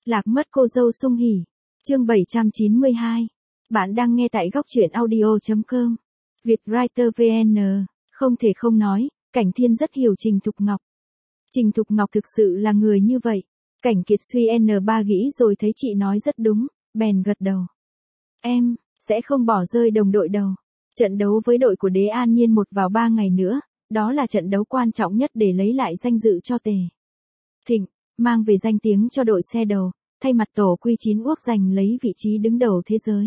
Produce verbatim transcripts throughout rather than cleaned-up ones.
Lạc mất cô dâu Sung Hỉ. Chương bảy trăm chín mươi hai. Bạn đang nghe tại góc truyện audio chấm com. Vietwriter vê en. Không thể không nói, Cảnh Thiên rất hiểu Trình Thục Ngọc. Trình Thục Ngọc thực sự là người như vậy. Cảnh Kiệt suy en ba nghĩ rồi thấy chị nói rất đúng, bèn gật đầu. Em, sẽ không bỏ rơi đồng đội đâu. Trận đấu với đội của Đế An Nhiên một vào ba ngày nữa, đó là trận đấu quan trọng nhất để lấy lại danh dự cho Tề Thịnh, mang về danh tiếng cho đội xe đầu, thay mặt tổ quy chín Úc giành lấy vị trí đứng đầu thế giới.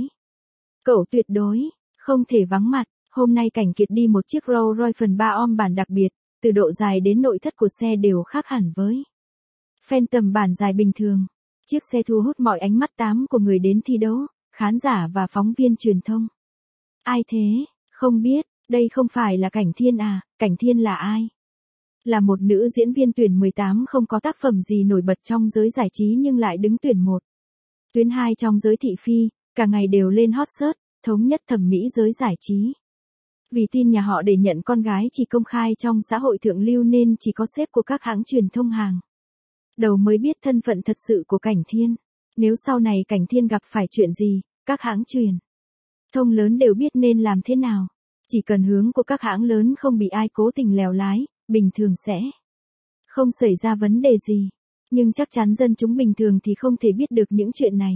Cậu tuyệt đối, không thể vắng mặt, hôm nay Cảnh Kiệt đi một chiếc Rolls Royce phần ba om bản đặc biệt, từ độ dài đến nội thất của xe đều khác hẳn với Phantom bản dài bình thường. Chiếc xe thu hút mọi ánh mắt tám của người đến thi đấu, khán giả và phóng viên truyền thông. Ai thế? Không biết, đây không phải là Cảnh Thiên à, Cảnh Thiên là ai? Là một nữ diễn viên tuyển mười tám không có tác phẩm gì nổi bật trong giới giải trí nhưng lại đứng tuyển một. Tuyến hai trong giới thị phi, cả ngày đều lên hot search, thống nhất thẩm mỹ giới giải trí. Vì tin nhà họ để nhận con gái chỉ công khai trong xã hội thượng lưu nên chỉ có sếp của các hãng truyền thông hàng đầu mới biết thân phận thật sự của Cảnh Thiên. Nếu sau này Cảnh Thiên gặp phải chuyện gì, các hãng truyền thông lớn đều biết nên làm thế nào. Chỉ cần hướng của các hãng lớn không bị ai cố tình lèo lái, bình thường sẽ không xảy ra vấn đề gì. Nhưng chắc chắn dân chúng bình thường thì không thể biết được những chuyện này.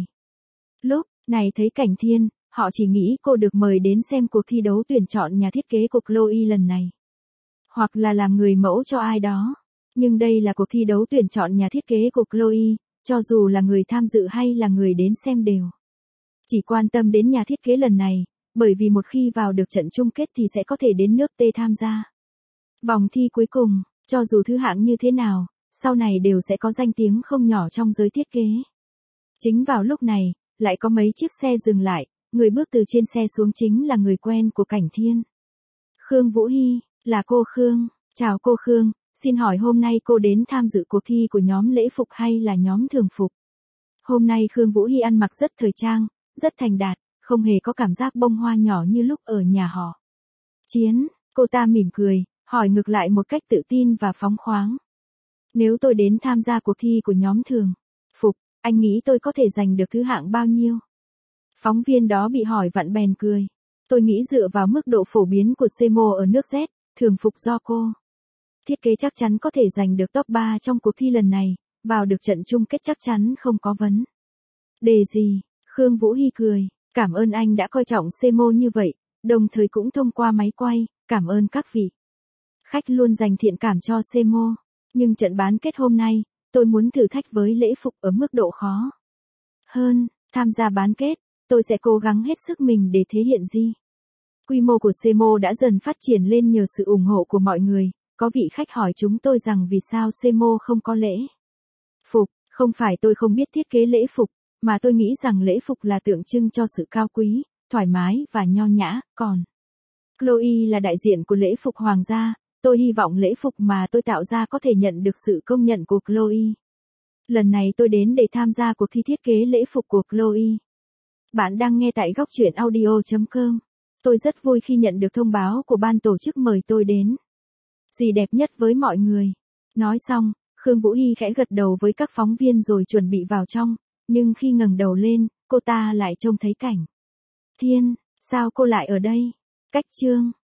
Lúc này thấy Cảnh Thiên, họ chỉ nghĩ cô được mời đến xem cuộc thi đấu tuyển chọn nhà thiết kế của Chloe lần này. Hoặc là làm người mẫu cho ai đó. Nhưng đây là cuộc thi đấu tuyển chọn nhà thiết kế của Chloe, cho dù là người tham dự hay là người đến xem đều chỉ quan tâm đến nhà thiết kế lần này, bởi vì một khi vào được trận chung kết thì sẽ có thể đến nước T tham gia vòng thi cuối cùng, cho dù thứ hạng như thế nào, sau này đều sẽ có danh tiếng không nhỏ trong giới thiết kế. Chính vào lúc này, lại có mấy chiếc xe dừng lại, người bước từ trên xe xuống chính là người quen của Cảnh Thiên. Khương Vũ Hy, là cô Khương, chào cô Khương, xin hỏi hôm nay cô đến tham dự cuộc thi của nhóm lễ phục hay là nhóm thường phục? Hôm nay Khương Vũ Hy ăn mặc rất thời trang, rất thành đạt, không hề có cảm giác bông hoa nhỏ như lúc ở nhà họ Chiến. Cô ta mỉm cười, hỏi ngược lại một cách tự tin và phóng khoáng. Nếu tôi đến tham gia cuộc thi của nhóm thường phục, anh nghĩ tôi có thể giành được thứ hạng bao nhiêu? Phóng viên đó bị hỏi vặn bèn cười. Tôi nghĩ dựa vào mức độ phổ biến của xê em o ở nước Z, thường phục do cô thiết kế chắc chắn có thể giành được top ba trong cuộc thi lần này, vào được trận chung kết chắc chắn không có vấn đề gì. Khương Vũ Hy cười, cảm ơn anh đã coi trọng xê em o như vậy, đồng thời cũng thông qua máy quay, cảm ơn các vị khách luôn dành thiện cảm cho xê em o. Nhưng trận bán kết hôm nay, tôi muốn thử thách với lễ phục ở mức độ khó hơn. Tham gia bán kết, tôi sẽ cố gắng hết sức mình để thể hiện gì. Quy mô của xê em o đã dần phát triển lên nhờ sự ủng hộ của mọi người. Có vị khách hỏi chúng tôi rằng vì sao xê em o không có lễ phục. Không phải tôi không biết thiết kế lễ phục, mà tôi nghĩ rằng lễ phục là tượng trưng cho sự cao quý, thoải mái và nho nhã, còn Chloe là đại diện của lễ phục hoàng gia. Tôi hy vọng lễ phục mà tôi tạo ra có thể nhận được sự công nhận của Chloe. Lần này tôi đến để tham gia cuộc thi thiết kế lễ phục của Chloe. Bạn đang nghe tại góc truyện audio chấm com. Tôi rất vui khi nhận được thông báo của ban tổ chức mời tôi đến gì đẹp nhất với mọi người. Nói xong, Khương Vũ Hy khẽ gật đầu với các phóng viên rồi chuẩn bị vào trong, nhưng khi ngẩng đầu lên, cô ta lại trông thấy Cảnh Thiên. Sao cô lại ở đây? Cách chương